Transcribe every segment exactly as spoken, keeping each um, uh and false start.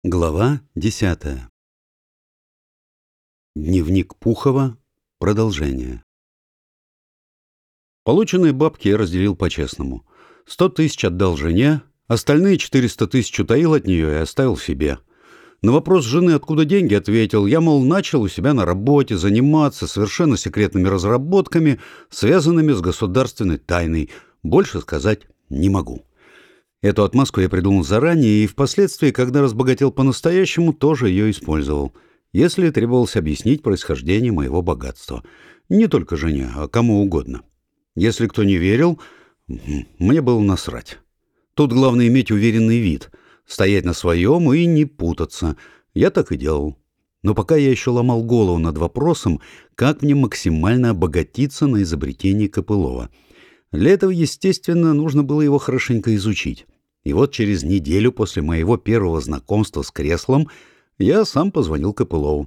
Глава десятая. Дневник Пухова. Продолжение. Полученные бабки я разделил по-честному. Сто тысяч отдал жене, остальные четыреста тысяч утаил от нее и оставил себе. На вопрос жены, откуда деньги, ответил: я, мол, начал у себя на работе заниматься совершенно секретными разработками, связанными с государственной тайной. Больше сказать не могу. Эту отмазку я придумал заранее и впоследствии, когда разбогател по-настоящему, тоже ее использовал, если требовалось объяснить происхождение моего богатства. Не только жене, а кому угодно. Если кто не верил, мне было насрать. Тут главное иметь уверенный вид, стоять на своем и не путаться. Я так и делал. Но пока я еще ломал голову над вопросом, как мне максимально обогатиться на изобретении Копылова. Для этого, естественно, нужно было его хорошенько изучить. И вот через неделю после моего первого знакомства с креслом я сам позвонил Копылову.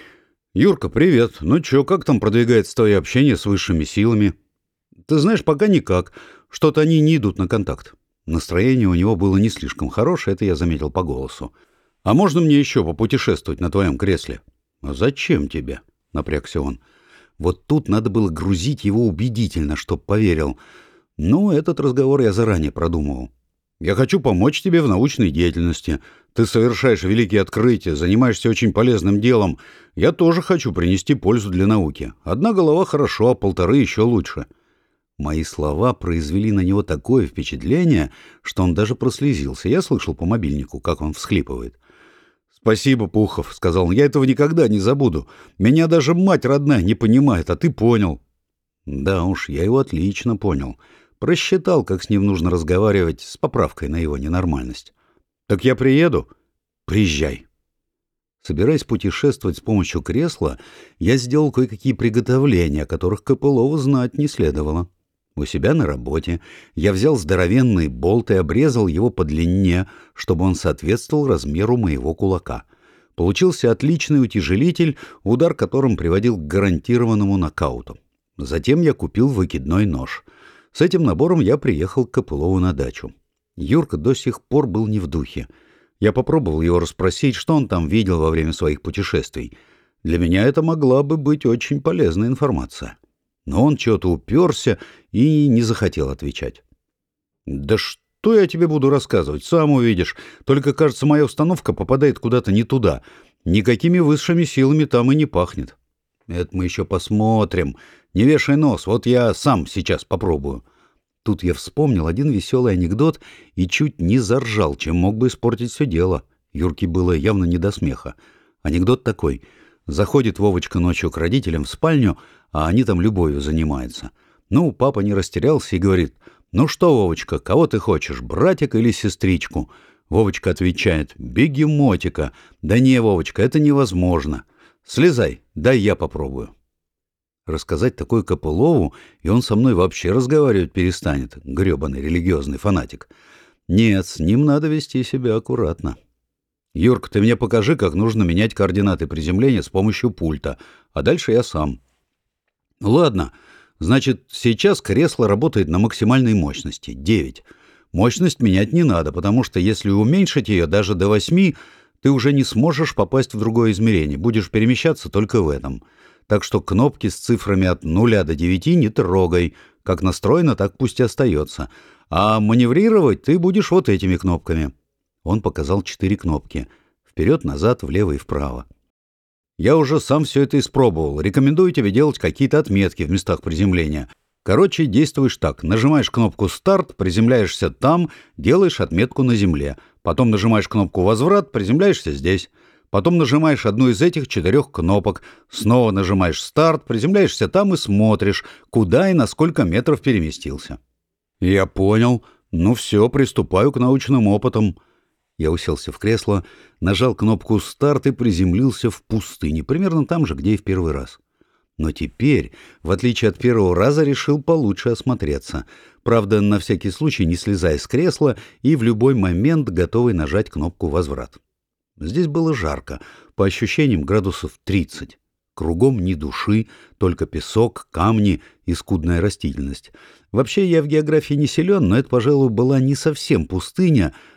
«Юрка, привет. Ну чё, как там продвигается твое общение с высшими силами?» «Ты знаешь, пока никак. Что-то они не идут на контакт». Настроение у него было не слишком хорошее, это я заметил по голосу. «А можно мне еще попутешествовать на твоем кресле?» «А зачем тебе?» — напрягся он. Вот тут надо было грузить его убедительно, чтоб поверил. Ну, этот разговор я заранее продумывал. «Я хочу помочь тебе в научной деятельности. Ты совершаешь великие открытия, занимаешься очень полезным делом. Я тоже хочу принести пользу для науки. Одна голова хорошо, а полторы еще лучше». Мои слова произвели на него такое впечатление, что он даже прослезился. Я слышал по мобильнику, как он всхлипывает. «Спасибо, Пухов», — сказал он, — «я этого никогда не забуду. Меня даже мать родная не понимает, а ты понял». Да уж, я его отлично понял. Просчитал, как с ним нужно разговаривать, с поправкой на его ненормальность. «Так я приеду?» «Приезжай». Собираясь путешествовать с помощью кресла, я сделал кое-какие приготовления, о которых Копылову знать не следовало. У себя на работе я взял здоровенный болт и обрезал его по длине, чтобы он соответствовал размеру моего кулака. Получился отличный утяжелитель, удар которым приводил к гарантированному нокауту. Затем я купил выкидной нож. С этим набором я приехал к Копылову на дачу. Юрка до сих пор был не в духе. Я попробовал его расспросить, что он там видел во время своих путешествий. Для меня это могла бы быть очень полезная информация. Но он что-то уперся и не захотел отвечать. «Да что я тебе буду рассказывать, сам увидишь. Только, кажется, моя установка попадает куда-то не туда. Никакими высшими силами там и не пахнет». «Это мы еще посмотрим. Не вешай нос, вот я сам сейчас попробую». Тут я вспомнил один веселый анекдот и чуть не заржал, чем мог бы испортить все дело. Юрке было явно не до смеха. Анекдот такой. Заходит Вовочка ночью к родителям в спальню, а они там любовью занимаются. Ну, папа не растерялся и говорит: «Ну что, Вовочка, кого ты хочешь, братика или сестричку?» Вовочка отвечает: «Бегемотика». «Да не, Вовочка, это невозможно. Слезай, дай я попробую». Рассказать такое Копылову, и он со мной вообще разговаривать перестанет, гребаный религиозный фанатик. Нет, с ним надо вести себя аккуратно. «Юрка, ты мне покажи, как нужно менять координаты приземления с помощью пульта, а дальше я сам». «Ладно, значит, сейчас кресло работает на максимальной мощности, девять. Мощность менять не надо, потому что если уменьшить ее даже до восьми, ты уже не сможешь попасть в другое измерение, будешь перемещаться только в этом. Так что кнопки с цифрами от нуля до девяти не трогай. Как настроено, так пусть и остается. А маневрировать ты будешь вот этими кнопками». Он показал четыре кнопки. Вперед, назад, влево и вправо. «Я уже сам все это испробовал. Рекомендую тебе делать какие-то отметки в местах приземления. Короче, действуешь так. Нажимаешь кнопку «Старт», приземляешься там, делаешь отметку на земле. Потом нажимаешь кнопку «Возврат», приземляешься здесь. Потом нажимаешь одну из этих четырех кнопок, снова нажимаешь «Старт», приземляешься там и смотришь, куда и на сколько метров переместился». «Я понял. Ну все, приступаю к научным опытам». Я уселся в кресло, нажал кнопку «Старт» и приземлился в пустыне, примерно там же, где и в первый раз. Но теперь, в отличие от первого раза, решил получше осмотреться. Правда, на всякий случай не слезая с кресла и в любой момент готовый нажать кнопку «Возврат». Здесь было жарко, по ощущениям градусов тридцать. Кругом ни души, только песок, камни и скудная растительность. Вообще я в географии не силен, но это, пожалуй, была не совсем пустыня,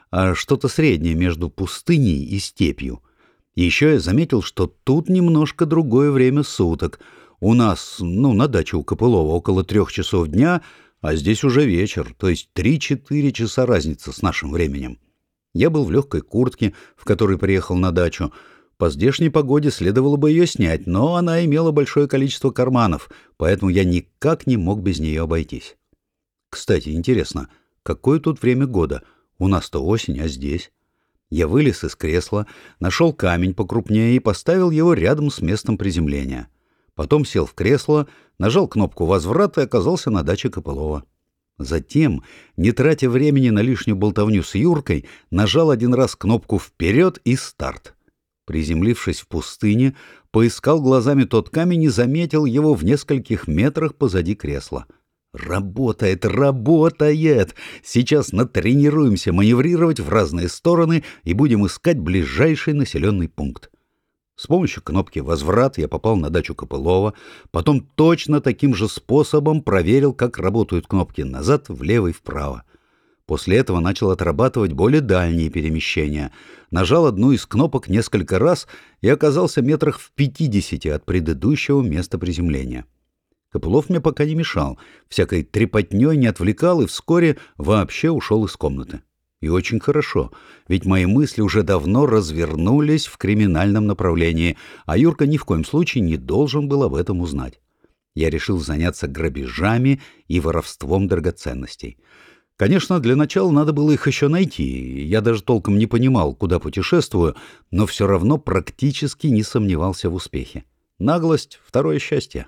а что-то среднее между пустыней и степью. И еще я заметил, что тут немножко другое время суток. У нас, ну, на даче у Копылова около трех часов дня, а здесь уже вечер, то есть три-четыре часа разница с нашим временем. Я был в легкой куртке, в которой приехал на дачу. По здешней погоде следовало бы ее снять, но она имела большое количество карманов, поэтому я никак не мог без нее обойтись. Кстати, интересно, какое тут время года? У нас-то осень, а здесь? Я вылез из кресла, нашел камень покрупнее и поставил его рядом с местом приземления. Потом сел в кресло, нажал кнопку возврата и оказался на даче Копылова. Затем, не тратя времени на лишнюю болтовню с Юркой, нажал один раз кнопку «Вперед» и «Старт». Приземлившись в пустыне, поискал глазами тот камень и заметил его в нескольких метрах позади кресла. Работает, работает! Сейчас натренируемся маневрировать в разные стороны и будем искать ближайший населенный пункт. С помощью кнопки «Возврат» я попал на дачу Копылова, потом точно таким же способом проверил, как работают кнопки «Назад», «Влево» и «Вправо». После этого начал отрабатывать более дальние перемещения. Нажал одну из кнопок несколько раз и оказался метрах в пятидесяти от предыдущего места приземления. Копылов мне пока не мешал, всякой трепотней не отвлекал и вскоре вообще ушел из комнаты. И очень хорошо, ведь мои мысли уже давно развернулись в криминальном направлении, а Юрка ни в коем случае не должен был об этом узнать. Я решил заняться грабежами и воровством драгоценностей. Конечно, для начала надо было их еще найти. Я даже толком не понимал, куда путешествую, но все равно практически не сомневался в успехе. Наглость — второе счастье.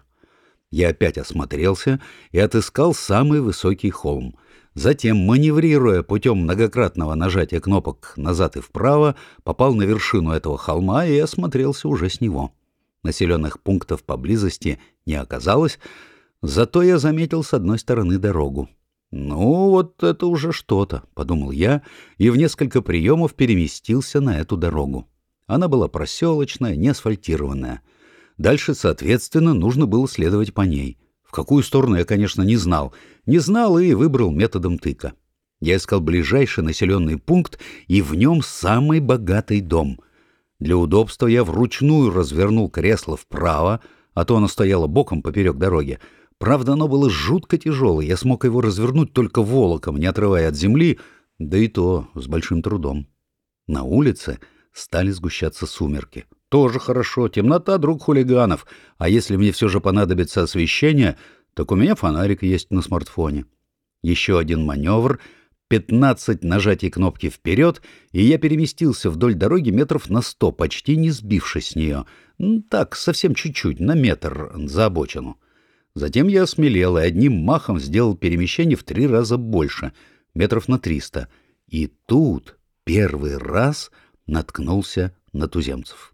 Я опять осмотрелся и отыскал самый высокий холм. Затем, маневрируя путем многократного нажатия кнопок «назад» и «вправо», попал на вершину этого холма и осмотрелся уже с него. Населенных пунктов поблизости не оказалось, зато я заметил с одной стороны дорогу. «Ну, вот это уже что-то», — подумал я, и в несколько приемов переместился на эту дорогу. Она была проселочная, не асфальтированная. Дальше, соответственно, нужно было следовать по ней. В какую сторону я, конечно, не знал. Не знал и выбрал методом тыка. Я искал ближайший населенный пункт, и в нем самый богатый дом. Для удобства я вручную развернул кресло вправо, а то оно стояло боком поперек дороги. Правда, оно было жутко тяжелое, я смог его развернуть только волоком, не отрывая от земли, да и то с большим трудом. На улице стали сгущаться сумерки. Тоже хорошо, темнота — друг хулиганов, а если мне все же понадобится освещение, так у меня фонарик есть на смартфоне. Еще один маневр, пятнадцать нажатий кнопки «Вперед», и я переместился вдоль дороги метров на сто, почти не сбившись с нее. Так, совсем чуть-чуть, на метр за обочину. Затем я осмелел и одним махом сделал перемещение в три раза больше, метров на триста. И тут первый раз наткнулся на туземцев.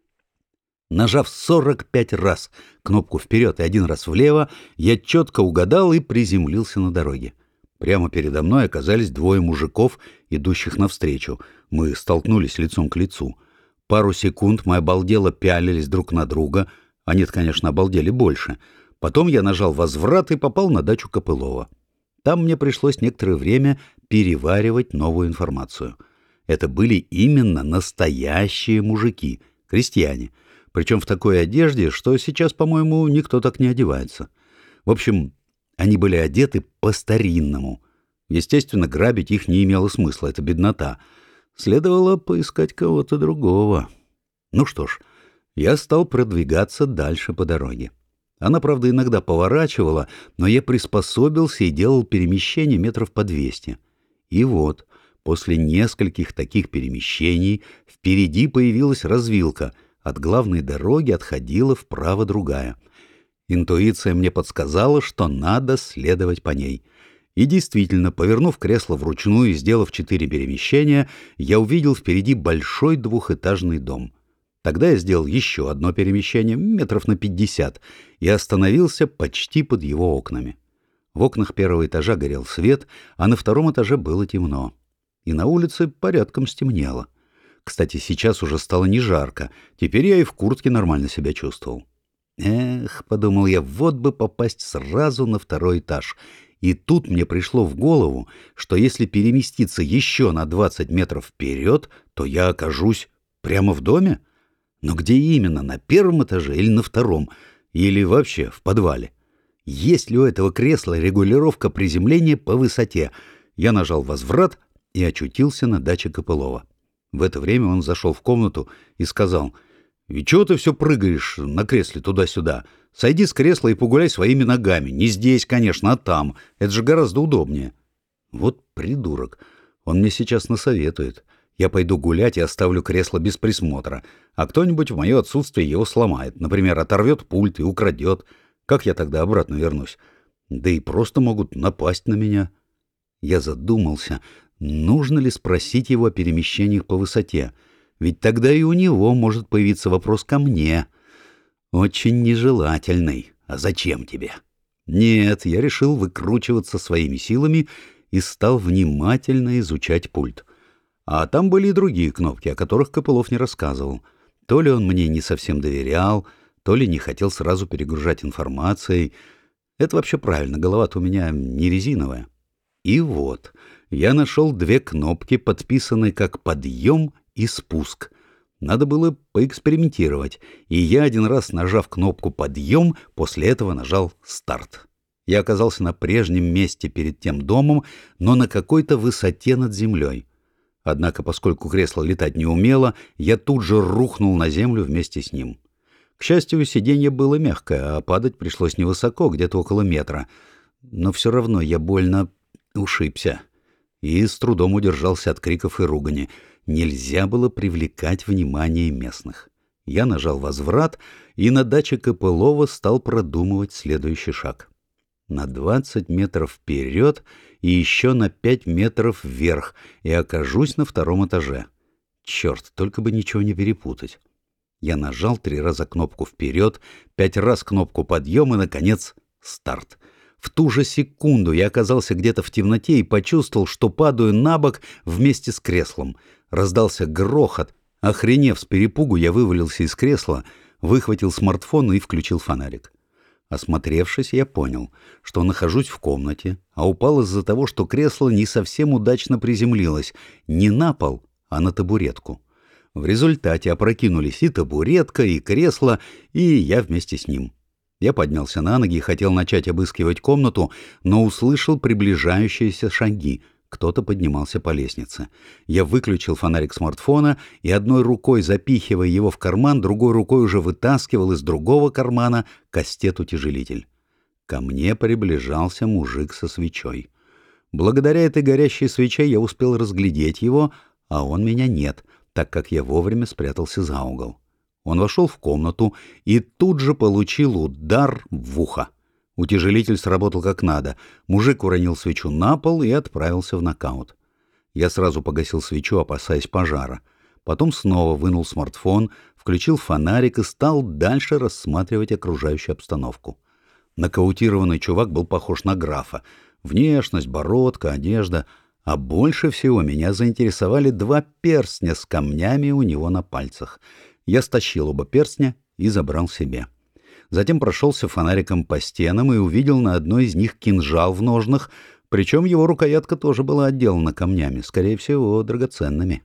Нажав сорок пять раз кнопку «Вперед» и один раз «Влево», я четко угадал и приземлился на дороге. Прямо передо мной оказались двое мужиков, идущих навстречу. Мы столкнулись лицом к лицу. Пару секунд мы обалдело пялились друг на друга. Они-то, конечно, обалдели больше. Потом я нажал «Возврат» и попал на дачу Копылова. Там мне пришлось некоторое время переваривать новую информацию. Это были именно настоящие мужики, крестьяне. Причем в такой одежде, что сейчас, по-моему, никто так не одевается. В общем, они были одеты по-старинному. Естественно, грабить их не имело смысла, это беднота. Следовало поискать кого-то другого. Ну что ж, я стал продвигаться дальше по дороге. Она, правда, иногда поворачивала, но я приспособился и делал перемещения метров по двести. И вот, после нескольких таких перемещений, впереди появилась развилка. От главной дороги отходила вправо другая. Интуиция мне подсказала, что надо следовать по ней. И действительно, повернув кресло вручную и сделав четыре перемещения, я увидел впереди большой двухэтажный дом. Тогда я сделал еще одно перемещение, метров на пятьдесят, и остановился почти под его окнами. В окнах первого этажа горел свет, а на втором этаже было темно. И на улице порядком стемнело. Кстати, сейчас уже стало не жарко, теперь я и в куртке нормально себя чувствовал. «Эх», — подумал я, — «вот бы попасть сразу на второй этаж». И тут мне пришло в голову, что если переместиться еще на двадцать метров вперед, то я окажусь прямо в доме. Но где именно, на первом этаже или на втором, или вообще в подвале? Есть ли у этого кресла регулировка приземления по высоте? Я нажал возврат и очутился на даче Копылова. В это время он зашел в комнату и сказал: «И чего ты все прыгаешь на кресле туда-сюда? Сойди с кресла и погуляй своими ногами. Не здесь, конечно, а там. Это же гораздо удобнее». Вот придурок. Он мне сейчас насоветует. Я пойду гулять и оставлю кресло без присмотра, а кто-нибудь в мое отсутствие его сломает. Например, оторвет пульт и украдет. Как я тогда обратно вернусь? Да и просто могут напасть на меня. Я задумался, нужно ли спросить его о перемещениях по высоте. Ведь тогда и у него может появиться вопрос ко мне. Очень нежелательный. А зачем тебе? Нет, я решил выкручиваться своими силами и стал внимательно изучать пульт. А там были и другие кнопки, о которых Копылов не рассказывал. То ли он мне не совсем доверял, то ли не хотел сразу перегружать информацией. Это вообще правильно, голова-то у меня не резиновая. И вот, я нашел две кнопки, подписанные как «подъем» и «спуск». Надо было поэкспериментировать, и я один раз, нажав кнопку «подъем», после этого нажал «старт». Я оказался на прежнем месте перед тем домом, но на какой-то высоте над землей. Однако, поскольку кресло летать не умело, я тут же рухнул на землю вместе с ним. К счастью, сиденье было мягкое, а падать пришлось невысоко, где-то около метра. Но все равно я больно ушибся и с трудом удержался от криков и ругани. Нельзя было привлекать внимание местных. Я нажал возврат и на даче Копылова стал продумывать следующий шаг. На двадцать метров вперед и еще на пять метров вверх, и окажусь на втором этаже. Черт, только бы ничего не перепутать. Я нажал три раза кнопку «вперед», пять раз кнопку «подъем» и, наконец, «старт». В ту же секунду я оказался где-то в темноте и почувствовал, что падаю на бок вместе с креслом. Раздался грохот. Охренев с перепугу, я вывалился из кресла, выхватил смартфон и включил фонарик. Осмотревшись, я понял, что нахожусь в комнате, а упал из-за того, что кресло не совсем удачно приземлилось не на пол, а на табуретку. В результате опрокинулись и табуретка, и кресло, и я вместе с ним. Я поднялся на ноги и хотел начать обыскивать комнату, но услышал приближающиеся шаги. Кто-то поднимался по лестнице. Я выключил фонарик смартфона и одной рукой, запихивая его в карман, другой рукой уже вытаскивал из другого кармана кастет-утяжелитель. Ко мне приближался мужик со свечой. Благодаря этой горящей свече я успел разглядеть его, а он меня нет, так как я вовремя спрятался за угол. Он вошел в комнату и тут же получил удар в ухо. Утяжелитель сработал как надо. Мужик уронил свечу на пол и отправился в нокаут. Я сразу погасил свечу, опасаясь пожара. Потом снова вынул смартфон, включил фонарик и стал дальше рассматривать окружающую обстановку. Нокаутированный чувак был похож на графа. Внешность, бородка, одежда. А больше всего меня заинтересовали два перстня с камнями у него на пальцах. Я стащил оба перстня и забрал себе. Затем прошелся фонариком по стенам и увидел на одной из них кинжал в ножнах, причем его рукоятка тоже была отделана камнями, скорее всего, драгоценными.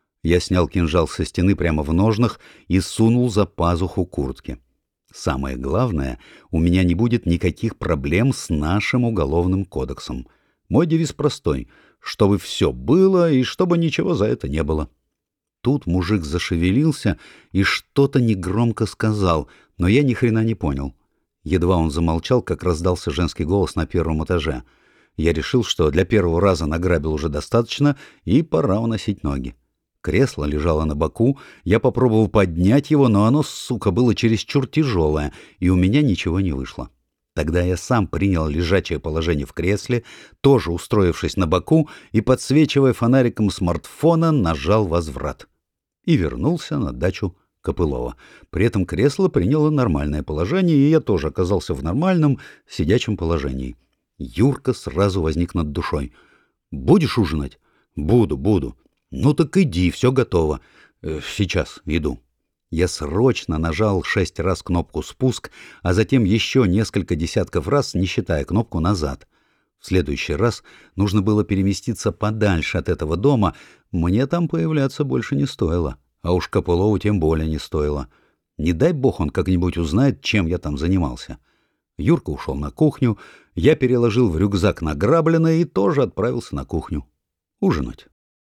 Я снял кинжал со стены прямо в ножнах и сунул за пазуху куртки. Самое главное, у меня не будет никаких проблем с нашим уголовным кодексом. Мой девиз простой — чтобы все было и чтобы ничего за это не было. Тут мужик зашевелился и что-то негромко сказал, но я ни хрена не понял. Едва он замолчал, как раздался женский голос на первом этаже. Я решил, что для первого раза награбил уже достаточно, и пора уносить ноги. Кресло лежало на боку, я попробовал поднять его, но оно, сука, было чересчур тяжелое, и у меня ничего не вышло. Тогда я сам принял лежачее положение в кресле, тоже устроившись на боку и, подсвечивая фонариком смартфона, нажал возврат. И вернулся на дачу Копылова. При этом кресло приняло нормальное положение, и я тоже оказался в нормальном сидячем положении. Юрка сразу возник над душой. «Будешь ужинать?» «Буду, буду». «Ну так иди, все готово. Э, сейчас иду». Я срочно нажал шесть раз кнопку «спуск», а затем еще несколько десятков раз, не считая кнопку «назад». В следующий раз нужно было переместиться подальше от этого дома, мне там появляться больше не стоило, а уж Копылову тем более не стоило. Не дай бог он как-нибудь узнает, чем я там занимался. Юрка ушел на кухню, я переложил в рюкзак награбленное и тоже отправился на кухню ужинать.